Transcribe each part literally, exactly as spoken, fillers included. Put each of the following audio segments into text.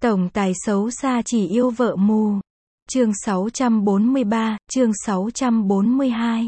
Tổng tài xấu xa chỉ yêu vợ mù. Chương sáu trăm bốn mươi ba, chương sáu trăm bốn mươi hai.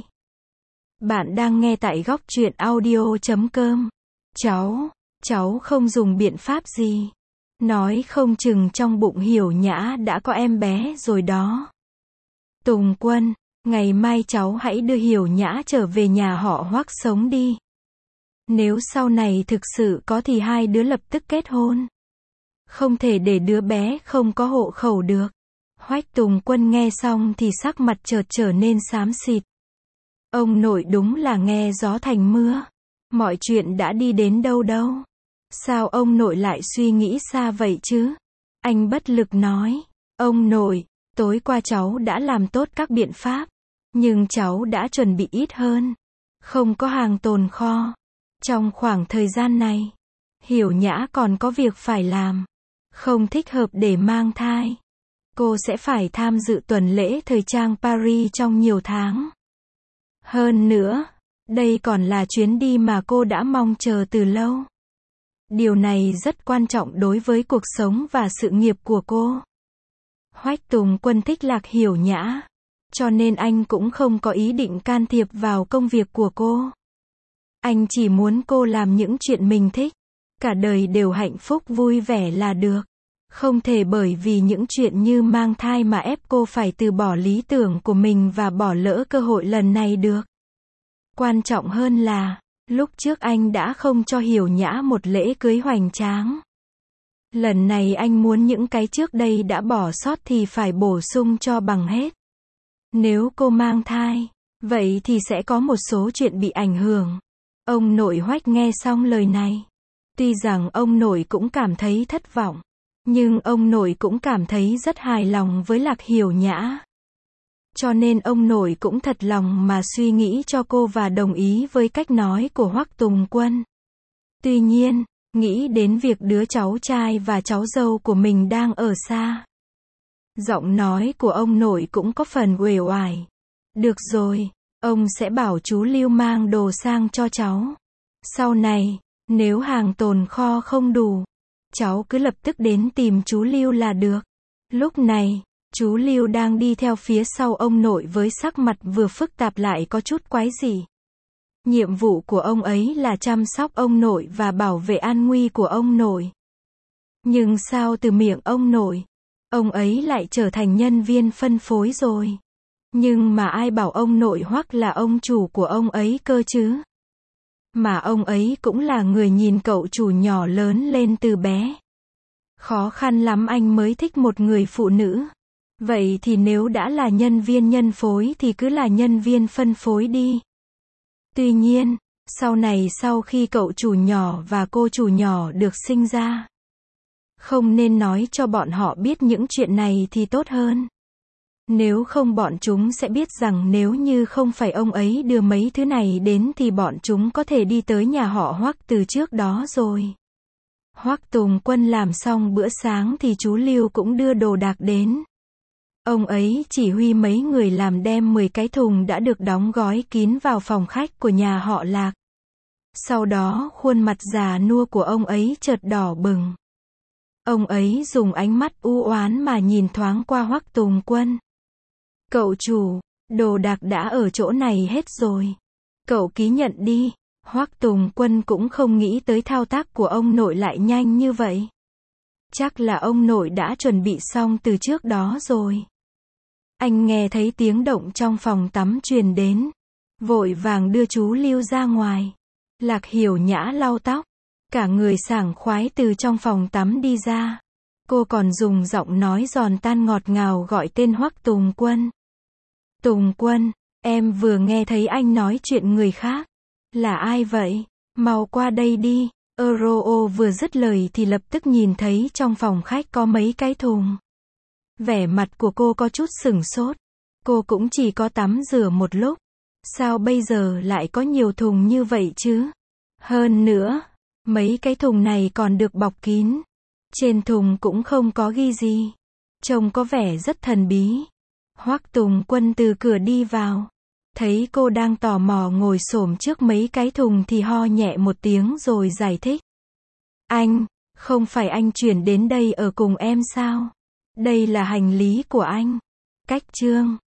Bạn đang nghe tại góc truyện audio chấm com. Cháu, cháu không dùng biện pháp gì. Nói không chừng trong bụng Hiểu Nhã đã có em bé rồi đó. Tùng Quân, ngày mai cháu hãy đưa Hiểu Nhã trở về nhà họ Hoắc sống đi. Nếu sau này thực sự có thì hai đứa lập tức kết hôn. Không thể để đứa bé không có hộ khẩu được. Hoắc Tùng Quân nghe xong thì sắc mặt chợt trở nên xám xịt. Ông nội đúng là nghe gió thành mưa. Mọi chuyện đã đi đến đâu đâu. Sao ông nội lại suy nghĩ xa vậy chứ? Anh bất lực nói. Ông nội, tối qua cháu đã làm tốt các biện pháp. Nhưng cháu đã chuẩn bị ít hơn. Không có hàng tồn kho. Trong khoảng thời gian này, Hiểu Nhã còn có việc phải làm. Không thích hợp để mang thai. Cô sẽ phải tham dự tuần lễ thời trang Paris trong nhiều tháng. Hơn nữa, đây còn là chuyến đi mà cô đã mong chờ từ lâu. Điều này rất quan trọng đối với cuộc sống và sự nghiệp của cô. Hoắc Tùng Quân thích Lạc Hiểu Nhã, cho nên anh cũng không có ý định can thiệp vào công việc của cô. Anh chỉ muốn cô làm những chuyện mình thích, cả đời đều hạnh phúc vui vẻ là được. Không thể bởi vì những chuyện như mang thai mà ép cô phải từ bỏ lý tưởng của mình và bỏ lỡ cơ hội lần này được. Quan trọng hơn là, lúc trước anh đã không cho Hiểu Nhã một lễ cưới hoành tráng. Lần này anh muốn những cái trước đây đã bỏ sót thì phải bổ sung cho bằng hết. Nếu cô mang thai, vậy thì sẽ có một số chuyện bị ảnh hưởng. Ông nội Hoắc nghe xong lời này. Tuy rằng ông nội cũng cảm thấy thất vọng. Nhưng ông nội cũng cảm thấy rất hài lòng với Lạc Hiểu Nhã. Cho nên ông nội cũng thật lòng mà suy nghĩ cho cô và đồng ý với cách nói của Hoắc Tùng Quân. Tuy nhiên, nghĩ đến việc đứa cháu trai và cháu dâu của mình đang ở xa. Giọng nói của ông nội cũng có phần uể oải. Được rồi, ông sẽ bảo chú Lưu mang đồ sang cho cháu. Sau này, nếu hàng tồn kho không đủ, cháu cứ lập tức đến tìm chú Lưu là được. Lúc này, chú Lưu đang đi theo phía sau ông nội với sắc mặt vừa phức tạp lại có chút quái dị. Nhiệm vụ của ông ấy là chăm sóc ông nội và bảo vệ an nguy của ông nội. Nhưng sao từ miệng ông nội, ông ấy lại trở thành nhân viên phân phối rồi. Nhưng mà ai bảo ông nội Hoắc là ông chủ của ông ấy cơ chứ? Mà ông ấy cũng là người nhìn cậu chủ nhỏ lớn lên từ bé. Khó khăn lắm anh mới thích một người phụ nữ. Vậy thì nếu đã là nhân viên nhân phối thì cứ là nhân viên phân phối đi. Tuy nhiên, sau này sau khi cậu chủ nhỏ và cô chủ nhỏ được sinh ra, không nên nói cho bọn họ biết những chuyện này thì tốt hơn. Nếu không bọn chúng sẽ biết rằng nếu như không phải ông ấy đưa mấy thứ này đến thì bọn chúng có thể đi tới nhà họ Hoắc từ trước đó rồi. Hoắc Tùng Quân làm xong bữa sáng thì chú Lưu cũng đưa đồ đạc đến. Ông ấy chỉ huy mấy người làm đem mười cái thùng đã được đóng gói kín vào phòng khách của nhà họ Lạc. Sau đó khuôn mặt già nua của ông ấy chợt đỏ bừng. Ông ấy dùng ánh mắt u oán mà nhìn thoáng qua Hoắc Tùng Quân. Cậu chủ, đồ đạc đã ở chỗ này hết rồi. Cậu ký nhận đi. Hoắc Tùng Quân cũng không nghĩ tới thao tác của ông nội lại nhanh như vậy. Chắc là ông nội đã chuẩn bị xong từ trước đó rồi. Anh nghe thấy tiếng động trong phòng tắm truyền đến. Vội vàng đưa chú Lưu ra ngoài. Lạc Hiểu Nhã lau tóc. Cả người sảng khoái từ trong phòng tắm đi ra. Cô còn dùng giọng nói giòn tan ngọt ngào gọi tên Hoắc Tùng Quân. Tùng Quân, em vừa nghe thấy anh nói chuyện người khác. Là ai vậy? Mau qua đây đi. Euro vừa dứt lời thì lập tức nhìn thấy trong phòng khách có mấy cái thùng. Vẻ mặt của cô có chút sửng sốt. Cô cũng chỉ có tắm rửa một lúc. Sao bây giờ lại có nhiều thùng như vậy chứ? Hơn nữa, mấy cái thùng này còn được bọc kín. Trên thùng cũng không có ghi gì. Trông có vẻ rất thần bí. Hoắc Tùng Quân từ cửa đi vào. Thấy cô đang tò mò ngồi xổm trước mấy cái thùng thì ho nhẹ một tiếng rồi giải thích. Anh, Không phải anh chuyển đến đây ở cùng em sao? Đây là hành lý của anh. Cách chương